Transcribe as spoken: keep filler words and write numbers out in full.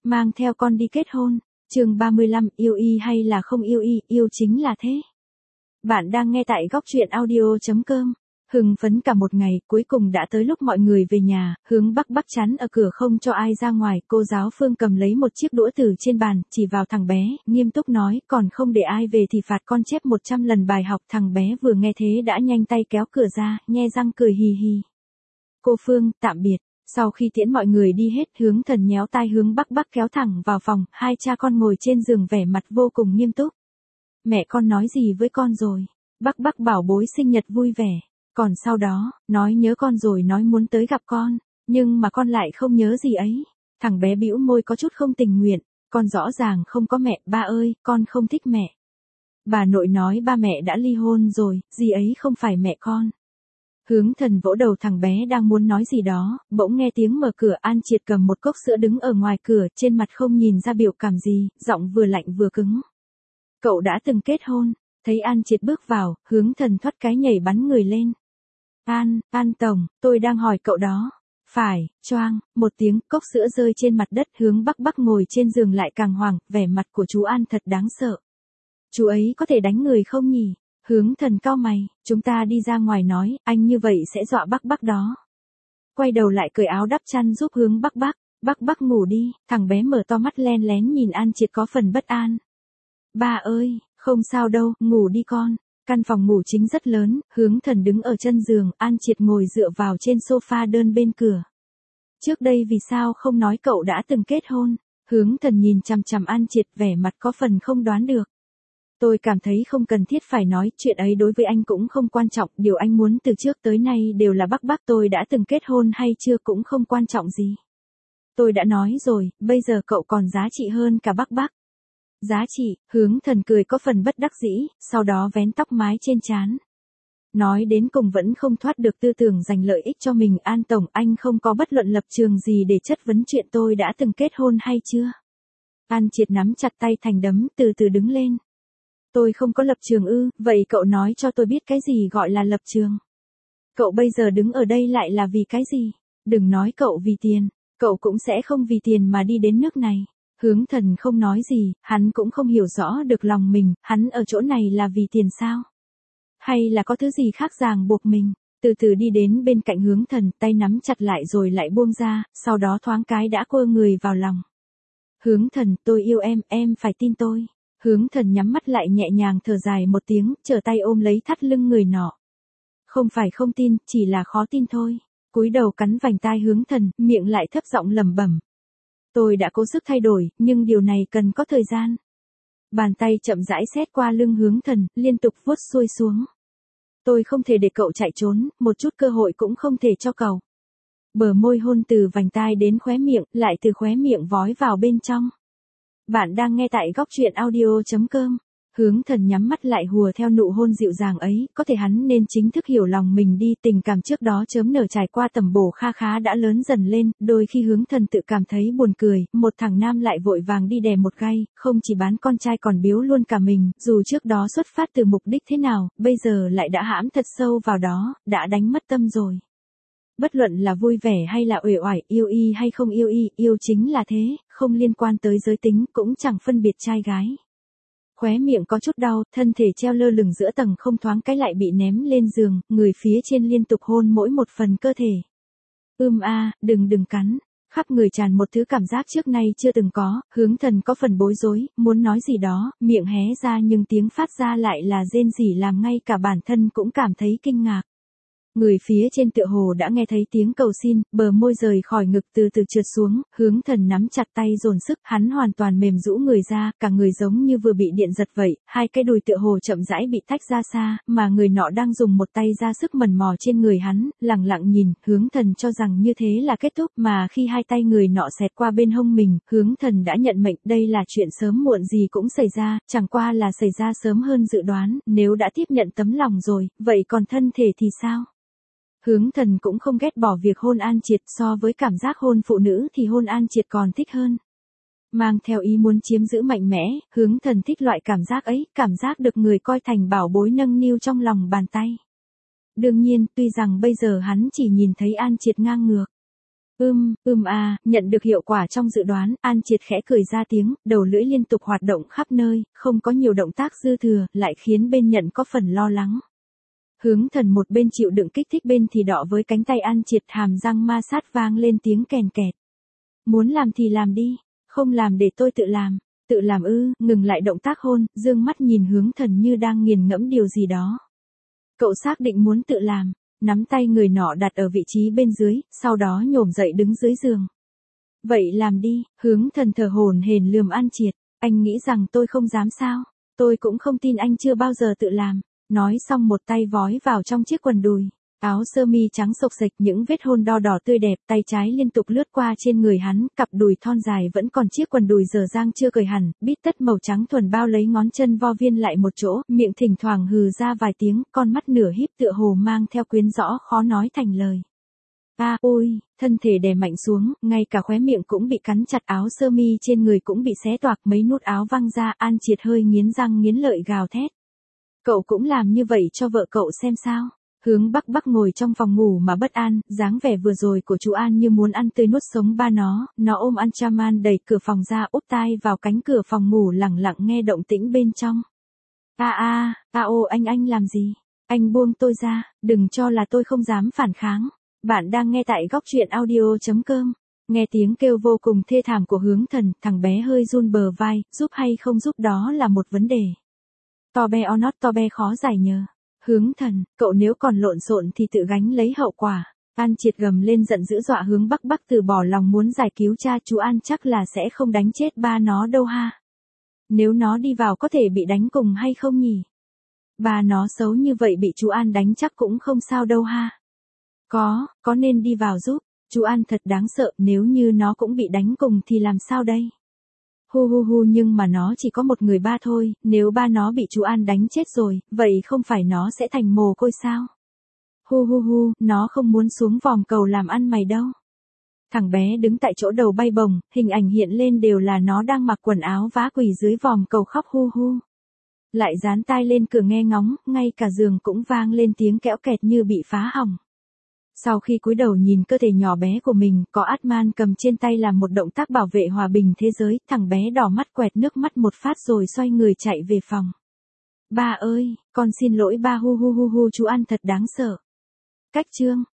mang theo con đi kết hôn. Chương ba mươi lăm, yêu y hay là không yêu y, yêu chính là thế. Bạn đang nghe tại góc truyện audio chấm com. Hưng phấn cả một ngày, cuối cùng đã tới lúc mọi người về nhà, hướng Bắc Bắc chắn ở cửa không cho ai ra ngoài, cô giáo Phương cầm lấy một chiếc đũa từ trên bàn, chỉ vào thằng bé, nghiêm túc nói, còn không để ai về thì phạt con chép một trăm lần bài học. Thằng bé vừa nghe thế đã nhanh tay kéo cửa ra, nhe răng cười hì hì. Cô Phương, tạm biệt. Sau khi tiễn mọi người đi hết, Hướng Thần nhéo tai hướng Bắc Bắc kéo thẳng vào phòng, hai cha con ngồi trên giường vẻ mặt vô cùng nghiêm túc. Mẹ con nói gì với con rồi? Bắc Bắc bảo bối sinh nhật vui vẻ. Còn sau đó, nói nhớ con rồi nói muốn tới gặp con, nhưng mà con lại không nhớ gì ấy. Thằng bé bĩu môi có chút không tình nguyện, con rõ ràng không có mẹ, ba ơi, con không thích mẹ. Bà nội nói ba mẹ đã ly hôn rồi, gì ấy không phải mẹ con. Hướng Thần vỗ đầu thằng bé đang muốn nói gì đó, bỗng nghe tiếng mở cửa. An Triệt cầm một cốc sữa đứng ở ngoài cửa, trên mặt không nhìn ra biểu cảm gì, giọng vừa lạnh vừa cứng. Cậu đã từng kết hôn. Thấy An Triệt bước vào, Hướng Thần thoát cái nhảy bắn người lên. An, An Tổng, tôi đang hỏi cậu đó. Phải, choang, một tiếng, cốc sữa rơi trên mặt đất. Hướng Bắc Bắc ngồi trên giường lại càng hoảng, vẻ mặt của chú An thật đáng sợ. Chú ấy có thể đánh người không nhỉ? Hướng Thần cau mày, chúng ta đi ra ngoài nói, anh như vậy sẽ dọa Bắc Bắc đó. Quay đầu lại cởi áo đắp chăn giúp Hướng Bắc Bắc. Bắc Bắc ngủ đi. Thằng bé mở to mắt len lén nhìn An Triệt có phần bất an. Ba ơi, không sao đâu, ngủ đi con. Căn phòng ngủ chính rất lớn, Hướng Thần đứng ở chân giường, An Triệt ngồi dựa vào trên sofa đơn bên cửa. Trước đây vì sao không nói cậu đã từng kết hôn? Hướng Thần nhìn chằm chằm An Triệt, vẻ mặt có phần không đoán được. Tôi cảm thấy không cần thiết phải nói, chuyện ấy đối với anh cũng không quan trọng, điều anh muốn từ trước tới nay đều là Bắc Bắc. Tôi đã từng kết hôn hay chưa cũng không quan trọng gì. Tôi đã nói rồi, bây giờ cậu còn giá trị hơn cả Bắc Bắc. Giá trị, Hướng Thần cười có phần bất đắc dĩ, sau đó vén tóc mái trên trán. Nói đến cùng vẫn không thoát được tư tưởng giành lợi ích cho mình. An Tổng, anh không có bất luận lập trường gì để chất vấn chuyện tôi đã từng kết hôn hay chưa. An Triệt nắm chặt tay thành đấm, từ từ đứng lên. Tôi không có lập trường ư, vậy cậu nói cho tôi biết cái gì gọi là lập trường. Cậu bây giờ đứng ở đây lại là vì cái gì? Đừng nói cậu vì tiền, cậu cũng sẽ không vì tiền mà đi đến nước này. Hướng Thần không nói gì, hắn cũng không hiểu rõ được lòng mình, hắn ở chỗ này là vì tiền sao? Hay là có thứ gì khác ràng buộc mình? Từ từ đi đến bên cạnh Hướng Thần, tay nắm chặt lại rồi lại buông ra, sau đó thoáng cái đã quơ người vào lòng. Hướng Thần, tôi yêu em, em phải tin tôi. Hướng Thần nhắm mắt lại nhẹ nhàng thở dài một tiếng, trở tay ôm lấy thắt lưng người nọ. Không phải không tin, chỉ là khó tin thôi. Cúi đầu cắn vành tai Hướng Thần, miệng lại thấp giọng lẩm bẩm. Tôi đã cố sức thay đổi, nhưng điều này cần có thời gian. Bàn tay chậm rãi xét qua lưng Hướng Thần, liên tục vuốt xuôi xuống. Tôi không thể để cậu chạy trốn, một chút cơ hội cũng không thể cho cậu. Bờ môi hôn từ vành tai đến khóe miệng, lại từ khóe miệng vói vào bên trong. Bạn đang nghe tại góc truyện audio chấm com. Hướng Thần nhắm mắt lại hùa theo nụ hôn dịu dàng ấy, có thể hắn nên chính thức hiểu lòng mình đi. Tình cảm trước đó chớm nở trải qua tầm bổ kha khá đã lớn dần lên, đôi khi Hướng Thần tự cảm thấy buồn cười, một thằng nam lại vội vàng đi đè một gai, không chỉ bán con trai còn biếu luôn cả mình, dù trước đó xuất phát từ mục đích thế nào, bây giờ lại đã hãm thật sâu vào đó, đã đánh mất tâm rồi. Bất luận là vui vẻ hay là uể oải, yêu y hay không yêu y, yêu chính là thế, không liên quan tới giới tính, cũng chẳng phân biệt trai gái. Khóe miệng có chút đau, thân thể treo lơ lửng giữa tầng không, thoáng cái lại bị ném lên giường, người phía trên liên tục hôn mỗi một phần cơ thể. Ưm a, đừng đừng cắn. Khắp người tràn một thứ cảm giác trước nay chưa từng có, Hướng Thần có phần bối rối, muốn nói gì đó, miệng hé ra nhưng tiếng phát ra lại là rên rỉ làm ngay cả bản thân cũng cảm thấy kinh ngạc. Người phía trên tựa hồ đã nghe thấy tiếng cầu xin, bờ môi rời khỏi ngực từ từ trượt xuống, Hướng Thần nắm chặt tay dồn sức, hắn hoàn toàn mềm rũ người ra, cả người giống như vừa bị điện giật vậy, hai cái đùi tựa hồ chậm rãi bị tách ra xa, mà người nọ đang dùng một tay ra sức mần mò trên người hắn, lặng lặng nhìn. Hướng Thần cho rằng như thế là kết thúc, mà khi hai tay người nọ xẹt qua bên hông mình, Hướng Thần đã nhận mệnh, đây là chuyện sớm muộn gì cũng xảy ra, chẳng qua là xảy ra sớm hơn dự đoán, nếu đã tiếp nhận tấm lòng rồi, vậy còn thân thể thì sao? Hướng Thần cũng không ghét bỏ việc hôn An Triệt, so với cảm giác hôn phụ nữ thì hôn An Triệt còn thích hơn. Mang theo ý muốn chiếm giữ mạnh mẽ, Hướng Thần thích loại cảm giác ấy, cảm giác được người coi thành bảo bối nâng niu trong lòng bàn tay. Đương nhiên, tuy rằng bây giờ hắn chỉ nhìn thấy An Triệt ngang ngược. Ưm, ưm à, nhận được hiệu quả trong dự đoán, An Triệt khẽ cười ra tiếng, đầu lưỡi liên tục hoạt động khắp nơi, không có nhiều động tác dư thừa, lại khiến bên nhận có phần lo lắng. Hướng Thần một bên chịu đựng kích thích bên thì đọ với cánh tay An Triệt, hàm răng ma sát vang lên tiếng kèn kẹt. Muốn làm thì làm đi, không làm để tôi tự làm. Tự làm ư? Ngừng lại động tác hôn, dương mắt nhìn Hướng Thần như đang nghiền ngẫm điều gì đó. Cậu xác định muốn tự làm, nắm tay người nọ đặt ở vị trí bên dưới, sau đó nhổm dậy đứng dưới giường. Vậy làm đi, Hướng Thần thở hổn hển lườm An Triệt, anh nghĩ rằng tôi không dám sao? Tôi cũng không tin anh chưa bao giờ tự làm. Nói xong một tay vói vào trong chiếc quần đùi. Áo sơ mi trắng xộc xệch, những vết hôn đo đỏ tươi đẹp, tay trái liên tục lướt qua trên người hắn, cặp đùi thon dài vẫn còn chiếc quần đùi dở dang chưa cởi hẳn, bít tất màu trắng thuần bao lấy ngón chân vo viên lại một chỗ, miệng thỉnh thoảng hừ ra vài tiếng, con mắt nửa híp tựa hồ mang theo quyến rõ khó nói thành lời. A à, ôi, thân thể đè mạnh xuống, ngay cả khóe miệng cũng bị cắn chặt, áo sơ mi trên người cũng bị xé toạc, mấy nút áo văng ra, An Triệt hơi nghiến răng nghiến lợi gào thét. Cậu cũng làm như vậy cho vợ cậu xem sao? Hướng Bắc Bắc ngồi trong phòng ngủ mà bất an, dáng vẻ vừa rồi của chú An như muốn ăn tươi nuốt sống ba nó, nó ôm Anchaman đẩy cửa phòng ra, úp tai vào cánh cửa phòng ngủ lẳng lặng nghe động tĩnh bên trong. A a, a ô anh anh làm gì? Anh buông tôi ra, đừng cho là tôi không dám phản kháng. Bạn đang nghe tại góc truyện audio chấm com. Nghe tiếng kêu vô cùng thê thảm của Hướng Thần, thằng bé hơi run bờ vai, giúp hay không giúp đó là một vấn đề. To be or not to be khó giải nhờ. Hướng Thần, cậu nếu còn lộn xộn thì tự gánh lấy hậu quả. An Triệt gầm lên giận dữ dọa Hướng Bắc Bắc từ bỏ lòng muốn giải cứu cha, chú An chắc là sẽ không đánh chết ba nó đâu ha. Nếu nó đi vào có thể bị đánh cùng hay không nhỉ? Ba nó xấu như vậy bị chú An đánh chắc cũng không sao đâu ha. Có, có nên đi vào giúp, chú An thật đáng sợ, nếu như nó cũng bị đánh cùng thì làm sao đây? Hu hu hu, nhưng mà nó chỉ có một người ba thôi, nếu ba nó bị chú An đánh chết rồi, vậy không phải nó sẽ thành mồ côi sao? Hu hu hu, nó không muốn xuống vòm cầu làm ăn mày đâu. Thằng bé đứng tại chỗ đầu bay bổng, hình ảnh hiện lên đều là nó đang mặc quần áo vá quỳ dưới vòm cầu khóc hu hu. Lại dán tai lên cửa nghe ngóng, ngay cả giường cũng vang lên tiếng kẽo kẹt như bị phá hỏng. Sau khi cúi đầu nhìn cơ thể nhỏ bé của mình, có Atman cầm trên tay làm một động tác bảo vệ hòa bình thế giới, thằng bé đỏ mắt quẹt nước mắt một phát rồi xoay người chạy về phòng. Ba ơi, con xin lỗi ba, hu hu hu hu, chú An thật đáng sợ. Cách chương